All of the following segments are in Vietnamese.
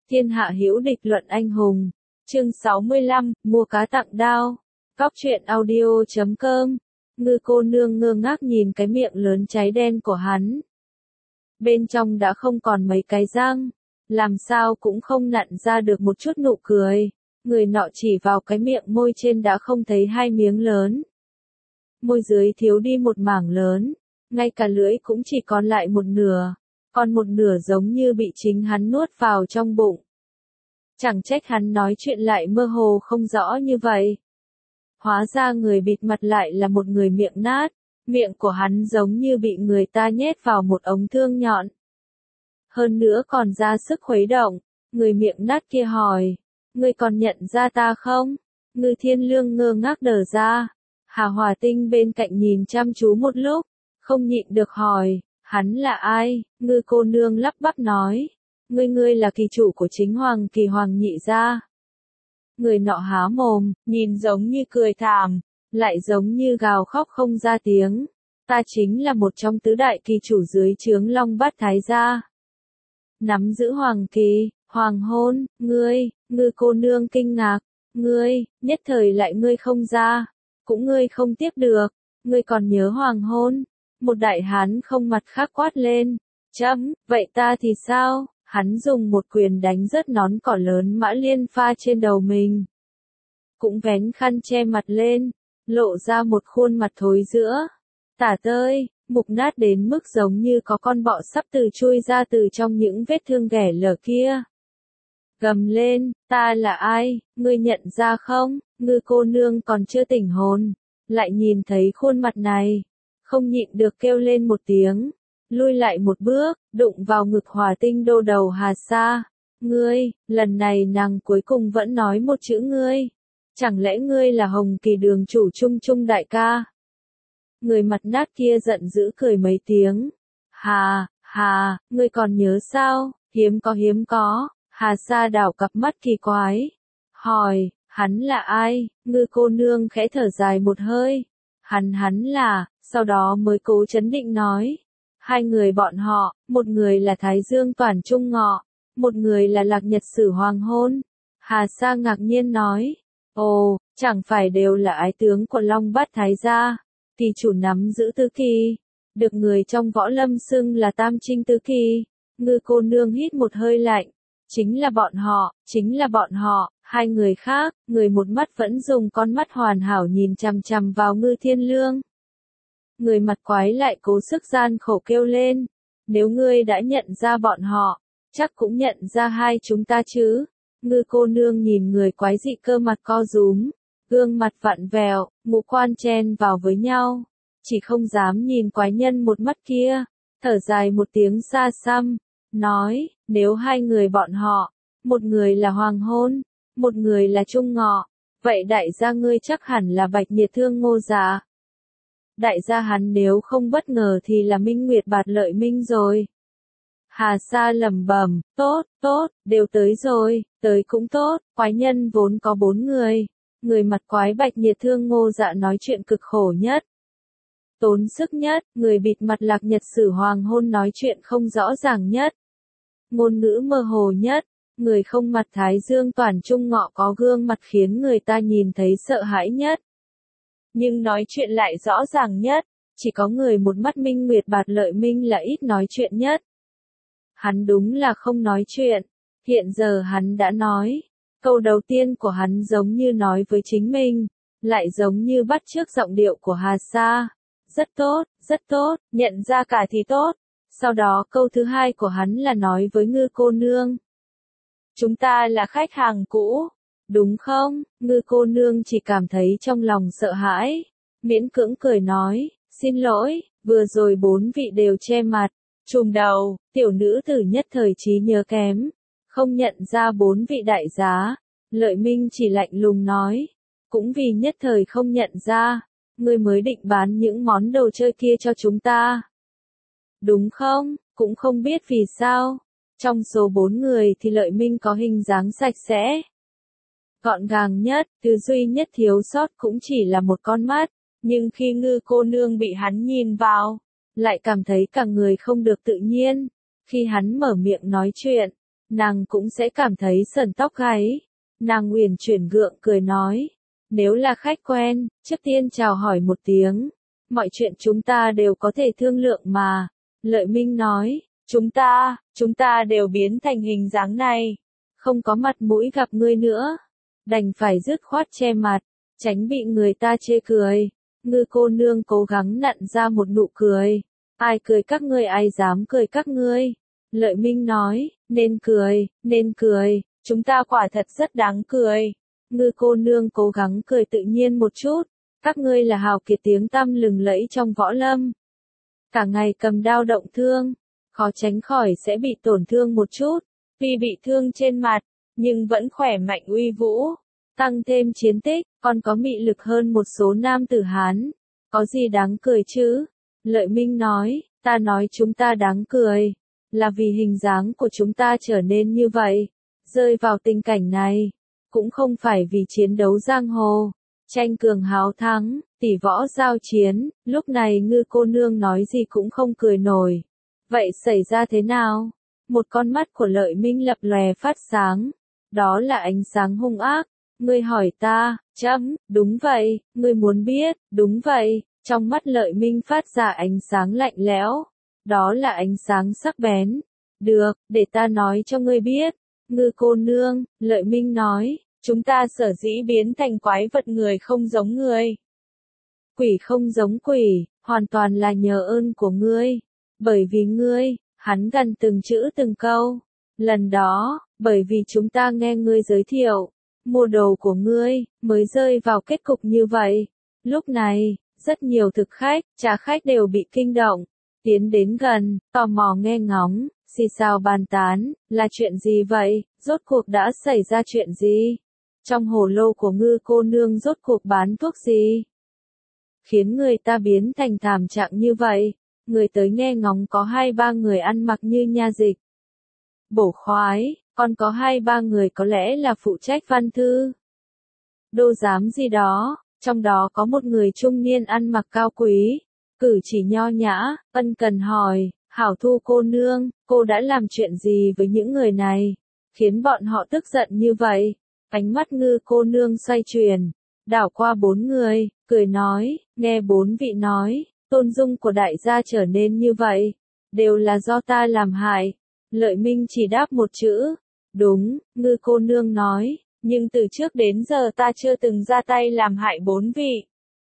Thiên hạ hữu địch luận anh hùng. Chương 65, mua cá tặng đao. Góc truyện audio.com. Ngư cô nương ngơ ngác nhìn cái miệng lớn cháy đen của hắn. Bên trong đã không còn mấy cái răng, làm sao cũng không nặn ra được một chút nụ cười. Người nọ chỉ vào cái miệng môi trên đã không thấy hai miếng lớn. Môi dưới thiếu đi một mảng lớn, ngay cả lưỡi cũng chỉ còn lại một nửa, còn một nửa giống như bị chính hắn nuốt vào trong bụng. Chẳng trách hắn nói chuyện lại mơ hồ không rõ như vậy. Hóa ra người bịt mặt lại là một người miệng nát, miệng của hắn giống như bị người ta nhét vào một ống thương nhọn. Hơn nữa còn ra sức khuấy động, người miệng nát kia hỏi, ngươi còn nhận ra ta không? Ngư Thiên Lương ngơ ngác đờ ra. Hà Hòa Tinh bên cạnh nhìn chăm chú một lúc, không nhịn được hỏi, hắn là ai? Ngư cô nương lắp bắp nói, ngươi là kỳ chủ của chính Hoàng Kỳ Hoàng nhị gia. Người nọ há mồm, nhìn giống như cười thảm, lại giống như gào khóc không ra tiếng. Ta chính là một trong tứ đại kỳ chủ dưới trướng Long Bát Thái gia. Nắm giữ Hoàng Kỳ, Hoàng hôn, ngư cô nương kinh ngạc, nhất thời lại ngươi không ra, cũng ngươi không tiếp được, ngươi còn nhớ Hoàng hôn. Một đại hán không mặt khác quát lên, vậy ta thì sao? Hắn dùng một quyền đánh rớt nón cỏ lớn Mã Liên pha trên đầu mình. Cũng vén khăn che mặt lên, lộ ra một khuôn mặt thối rữa, tả tơi, mục nát đến mức giống như có con bọ sắp từ chui ra từ trong những vết thương ghẻ lở kia. Gầm lên, ta là ai, ngươi nhận ra không? Ngư cô nương còn chưa tỉnh hồn, lại nhìn thấy khuôn mặt này, không nhịn được kêu lên một tiếng, lui lại một bước, đụng vào ngực Hòa Tinh đô đầu Hà Sa. Lần này nàng cuối cùng vẫn nói một chữ ngươi. Chẳng lẽ ngươi là Hồng Kỳ đường chủ Trung đại ca? Người mặt nát kia giận dữ cười mấy tiếng. Hà, ngươi còn nhớ sao? Hiếm có. Hà Sa đảo cặp mắt kỳ quái, hỏi, hắn là ai? Ngư cô nương khẽ thở dài một hơi. Hắn là, sau đó mới cố chấn định nói. Hai người bọn họ, một người là Thái Dương Toản Trung Ngọ, một người là Lạc Nhật Sử Hoàng hôn. Hà Sa ngạc nhiên nói, ồ, chẳng phải đều là ái tướng của Long Bát Thái gia, kỳ chủ nắm giữ tứ kỳ, được người trong võ lâm xưng là Tam Trinh tứ kỳ. Ngư cô nương hít một hơi lạnh, chính là bọn họ, hai người khác, người một mắt vẫn dùng con mắt hoàn hảo nhìn chằm chằm vào Ngư Thiên Lương. Người mặt quái lại cố sức gian khổ kêu lên, nếu ngươi đã nhận ra bọn họ, chắc cũng nhận ra hai chúng ta chứ. Ngư cô nương nhìn người quái dị cơ mặt co rúm, gương mặt vặn vẹo, ngũ quan chen vào với nhau, chỉ không dám nhìn quái nhân một mắt kia, thở dài một tiếng xa xăm, nói, nếu hai người bọn họ, một người là Hoàng hôn, một người là Trung Ngọ, vậy đại gia ngươi chắc hẳn là Bạch Nhiệt Thương Ngô Dạ. Đại gia hắn nếu không bất ngờ thì là Minh Nguyệt Bạt Lợi Minh rồi. Hà Sa lẩm bẩm, tốt, đều tới rồi, tới cũng tốt, quái nhân vốn có 4 người. Người mặt quái Bạch Nhiệt Thương Ngô Dạ nói chuyện cực khổ nhất, tốn sức nhất, người bịt mặt Lạc Nhật Sử Hoàng hôn nói chuyện không rõ ràng nhất, ngôn ngữ mơ hồ nhất, người không mặt Thái Dương Toản Trung Ngọ có gương mặt khiến người ta nhìn thấy sợ hãi nhất. Nhưng nói chuyện lại rõ ràng nhất, chỉ có người một mắt Minh Nguyệt Bạt Lợi Minh là ít nói chuyện nhất. Hắn đúng là không nói chuyện, hiện giờ hắn đã nói, câu đầu tiên của hắn giống như nói với chính mình, lại giống như bắt chước giọng điệu của Hà Sa. Rất tốt, nhận ra cả thì tốt. Sau đó câu thứ hai của hắn là nói với Ngư cô nương. Chúng ta là khách hàng cũ, đúng không? Ngư cô nương chỉ cảm thấy trong lòng sợ hãi, miễn cưỡng cười nói, xin lỗi, vừa rồi 4 vị đều che mặt, trùm đầu, tiểu nữ tử nhất thời trí nhớ kém, không nhận ra 4 vị đại giá. Lợi Minh chỉ lạnh lùng nói, cũng vì nhất thời không nhận ra, ngươi mới định bán những món đồ chơi kia cho chúng ta. Đúng không? Cũng không biết vì sao. Trong số 4 người thì Lợi Minh có hình dáng sạch sẽ, gọn gàng nhất, thứ duy nhất thiếu sót cũng chỉ là một con mắt, nhưng khi Ngư cô nương bị hắn nhìn vào, lại cảm thấy cả người không được tự nhiên. Khi hắn mở miệng nói chuyện, nàng cũng sẽ cảm thấy sởn tóc gáy. Nàng uyển chuyển gượng cười nói, nếu là khách quen, trước tiên chào hỏi một tiếng. Mọi chuyện chúng ta đều có thể thương lượng mà. Lợi Minh nói, chúng ta đều biến thành hình dáng này. Không có mặt mũi gặp ngươi nữa. Đành phải dứt khoát che mặt, tránh bị người ta chê cười. Ngư cô nương cố gắng nặn ra một nụ cười. Ai cười các ngươi, ai dám cười các ngươi. Lợi Minh nói, nên cười, chúng ta quả thật rất đáng cười. Ngư cô nương cố gắng cười tự nhiên một chút. Các ngươi là hào kiệt tiếng tăm lừng lẫy trong võ lâm. Cả ngày cầm đao động thương, khó tránh khỏi sẽ bị tổn thương một chút. Tuy bị thương trên mặt, nhưng vẫn khỏe mạnh uy vũ. Tăng thêm chiến tích, còn có mị lực hơn một số nam tử Hán. Có gì đáng cười chứ? Lợi Minh nói, ta nói chúng ta đáng cười. Là vì hình dáng của chúng ta trở nên như vậy. Rơi vào tình cảnh này. Cũng không phải vì chiến đấu giang hồ. Tranh cường háo thắng, tỷ võ giao chiến. Lúc này Ngư cô nương nói gì cũng không cười nổi. Vậy xảy ra thế nào? Một con mắt của Lợi Minh lập lòe phát sáng. Đó là ánh sáng hung ác. Ngươi hỏi ta, đúng vậy, ngươi muốn biết, đúng vậy. Trong mắt Lợi Minh phát ra ánh sáng lạnh lẽo. Đó là ánh sáng sắc bén. Được, để ta nói cho ngươi biết. Ngư cô nương, Lợi Minh nói, chúng ta sở dĩ biến thành quái vật người không giống người. Quỷ không giống quỷ, hoàn toàn là nhờ ơn của ngươi. Bởi vì ngươi, hắn gần từng chữ từng câu. Lần đó, bởi vì chúng ta nghe ngươi giới thiệu, mua đồ của ngươi, mới rơi vào kết cục như vậy. Lúc này, rất nhiều thực khách, trà khách đều bị kinh động. Tiến đến gần, tò mò nghe ngóng, xì xào bàn tán, là chuyện gì vậy, rốt cuộc đã xảy ra chuyện gì? Trong hồ lô của Ngư cô nương rốt cuộc bán thuốc gì? Khiến người ta biến thành thảm trạng như vậy. Người tới nghe ngóng có 2-3 người ăn mặc như nha dịch. Bổ khoái, còn có 2-3 người có lẽ là phụ trách văn thư. Đô giám gì đó, trong đó có một người trung niên ăn mặc cao quý. Cử chỉ nho nhã, ân cần hỏi, hảo Thu cô nương, cô đã làm chuyện gì với những người này, khiến bọn họ tức giận như vậy? Ánh mắt Ngư cô nương xoay chuyển, đảo qua 4 người, cười nói, nghe 4 vị nói, tôn dung của đại gia trở nên như vậy, đều là do ta làm hại. Lợi Minh chỉ đáp một chữ, đúng. Ngư cô nương nói, nhưng từ trước đến giờ ta chưa từng ra tay làm hại 4 vị.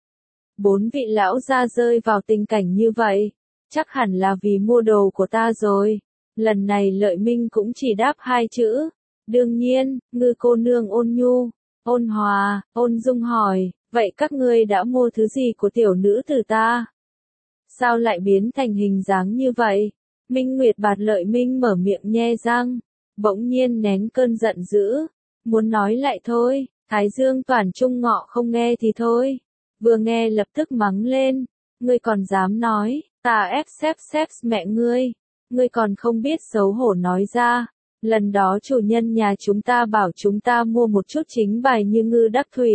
4 vị lão gia rơi vào tình cảnh như vậy, chắc hẳn là vì mua đồ của ta rồi. Lần này Lợi Minh cũng chỉ đáp 2 chữ. Đương nhiên, Ngư cô nương ôn nhu, ôn hòa, ôn dung hỏi, vậy các ngươi đã mua thứ gì của tiểu nữ tử ta? Sao lại biến thành hình dáng như vậy? Minh Nguyệt Bạt Lợi Minh mở miệng nhe răng, bỗng nhiên nén cơn giận dữ, muốn nói lại thôi, Thái Dương Toàn Trung Ngọ không nghe thì thôi. Vừa nghe lập tức mắng lên, ngươi còn dám nói, ta xếp mẹ ngươi còn không biết xấu hổ nói ra. Lần đó chủ nhân nhà chúng ta bảo chúng ta mua một chút chính bài như ngư đắc thủy.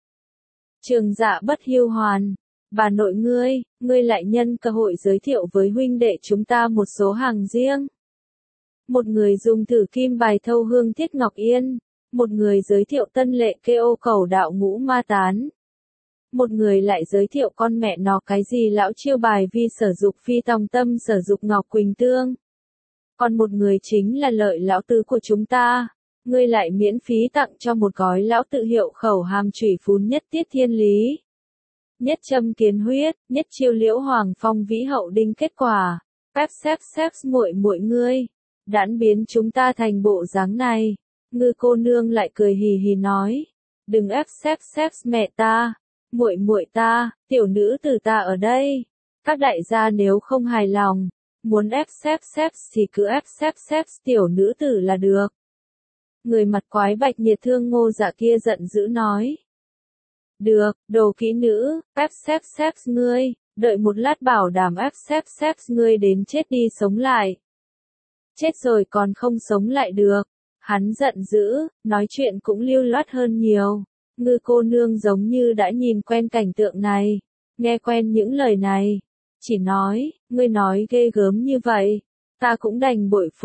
Trường Dạ Bất Hiu Hoàn, bà nội ngươi lại nhân cơ hội giới thiệu với huynh đệ chúng ta một số hàng riêng. Một người dùng thử kim bài thâu hương thiết ngọc yên, một người giới thiệu tân lệ kê ô cầu đạo ngũ ma tán. Một người lại giới thiệu con mẹ nó cái gì lão chiêu bài vi sở dục phi tòng tâm sở dục ngọc quỳnh tương. Còn một người chính là Lợi lão tứ của chúng ta. Ngươi lại miễn phí tặng cho một gói lão tự hiệu khẩu hàm chủy phún nhất tiết thiên lý. Nhất châm kiến huyết, nhất chiêu liễu hoàng phong vĩ hậu đinh kết quả. Xếp muội ngươi. Đãn biến chúng ta thành bộ dáng này. Ngư cô nương lại cười hì hì nói. Đừng xếp mẹ ta. Muội ta, tiểu nữ tử ta ở đây. Các đại gia nếu không hài lòng, muốn xếp thì cứ xếp tiểu nữ tử là được. Người mặt quái bạch nhiệt thương Ngô Dạ kia giận dữ nói. Được, đồ kỹ nữ, xếp ngươi, đợi một lát bảo đảm xếp ngươi đến chết đi sống lại. Chết rồi còn không sống lại được. Hắn giận dữ, nói chuyện cũng lưu loát hơn nhiều. Ngư cô nương giống như đã nhìn quen cảnh tượng này, nghe quen những lời này. Chỉ nói, ngươi nói ghê gớm như vậy, ta cũng đành bội phục.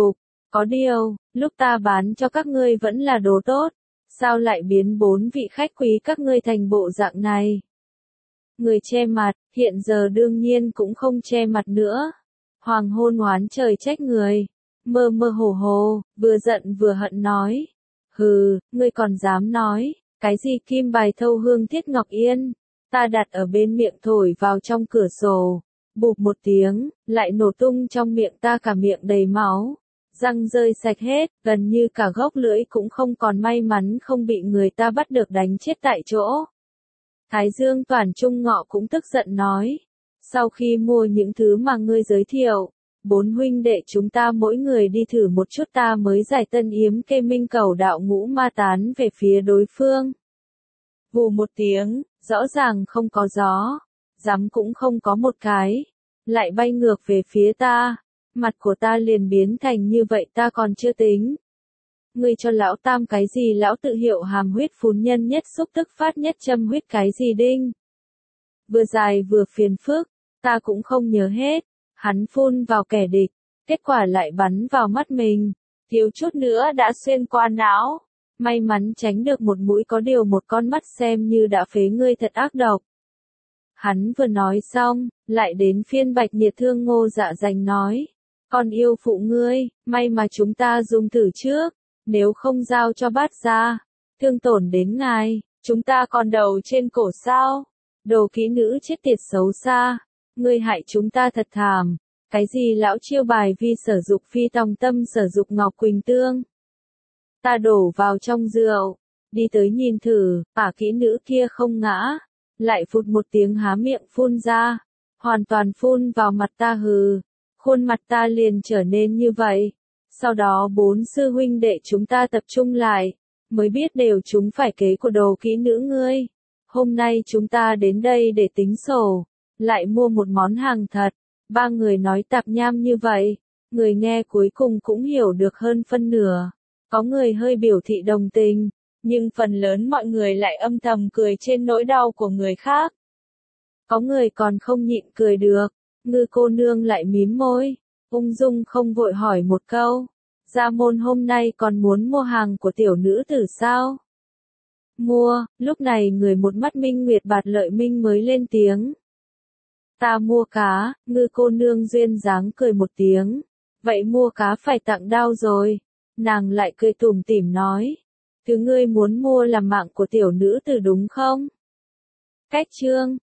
Có điều, lúc ta bán cho các ngươi vẫn là đồ tốt, sao lại biến 4 vị khách quý các ngươi thành bộ dạng này? Người che mặt, hiện giờ đương nhiên cũng không che mặt nữa. Hoàng hôn oán trời trách người, mơ mơ hồ hồ, vừa giận vừa hận nói. Hừ, ngươi còn dám nói, cái gì kim bài thâu hương thiết ngọc yên, ta đặt ở bên miệng thổi vào trong cửa sổ, bụp một tiếng, lại nổ tung trong miệng ta cả miệng đầy máu. Răng rơi sạch hết, gần như cả gốc lưỡi cũng không còn, may mắn không bị người ta bắt được đánh chết tại chỗ. Thái Dương Toàn Trung Ngọ cũng tức giận nói, sau khi mua những thứ mà ngươi giới thiệu, 4 huynh đệ chúng ta mỗi người đi thử một chút ta mới giải tân yếm kê minh cầu đạo ngũ ma tán về phía đối phương. Vù một tiếng, rõ ràng không có gió, rắm cũng không có một cái, lại bay ngược về phía ta. Mặt của ta liền biến thành như vậy ta còn chưa tính. Ngươi cho lão tam cái gì, lão tự hiệu hàm huyết phun nhân nhất xúc tức phát nhất châm huyết cái gì đinh. Vừa dài vừa phiền phức, ta cũng không nhớ hết, hắn phun vào kẻ địch, kết quả lại bắn vào mắt mình, thiếu chút nữa đã xuyên qua não. May mắn tránh được một mũi, có điều một con mắt xem như đã phế ngươi thật ác độc. Hắn vừa nói xong, lại đến phiên Bạch Nhiệt Thương Ngô Dạ Dành nói. Con yêu phụ ngươi, may mà chúng ta dùng thử trước, nếu không giao cho bát gia, thương tổn đến ngài, chúng ta còn đầu trên cổ sao? Đồ kỹ nữ chết tiệt xấu xa, ngươi hại chúng ta thật thảm, cái gì lão chiêu bài vi sở dục phi tòng tâm sở dục ngọc quỳnh tương. Ta đổ vào trong rượu, đi tới nhìn thử, kỹ nữ kia không ngã, lại phụt một tiếng há miệng phun ra, hoàn toàn phun vào mặt ta. Hừ. Khuôn mặt ta liền trở nên như vậy. Sau đó 4 sư huynh đệ chúng ta tập trung lại, mới biết đều chúng phải kế của đồ kỹ nữ ngươi. Hôm nay chúng ta đến đây để tính sổ, lại mua một món hàng thật. 3 người nói tạp nham như vậy, người nghe cuối cùng cũng hiểu được hơn phân nửa. Có người hơi biểu thị đồng tình, nhưng phần lớn mọi người lại âm thầm cười trên nỗi đau của người khác. Có người còn không nhịn cười được. Ngư cô nương lại mím môi, ung dung không vội hỏi một câu, Gia môn hôm nay còn muốn mua hàng của tiểu nữ tử sao? Mua, lúc này người một mắt minh nguyệt Bạt Lợi Minh mới lên tiếng. Ta mua cá, Ngư cô nương duyên dáng cười một tiếng, vậy mua cá phải tặng đao rồi. Nàng lại cười tủm tỉm nói, thứ ngươi muốn mua là mạng của tiểu nữ tử đúng không? Cách chương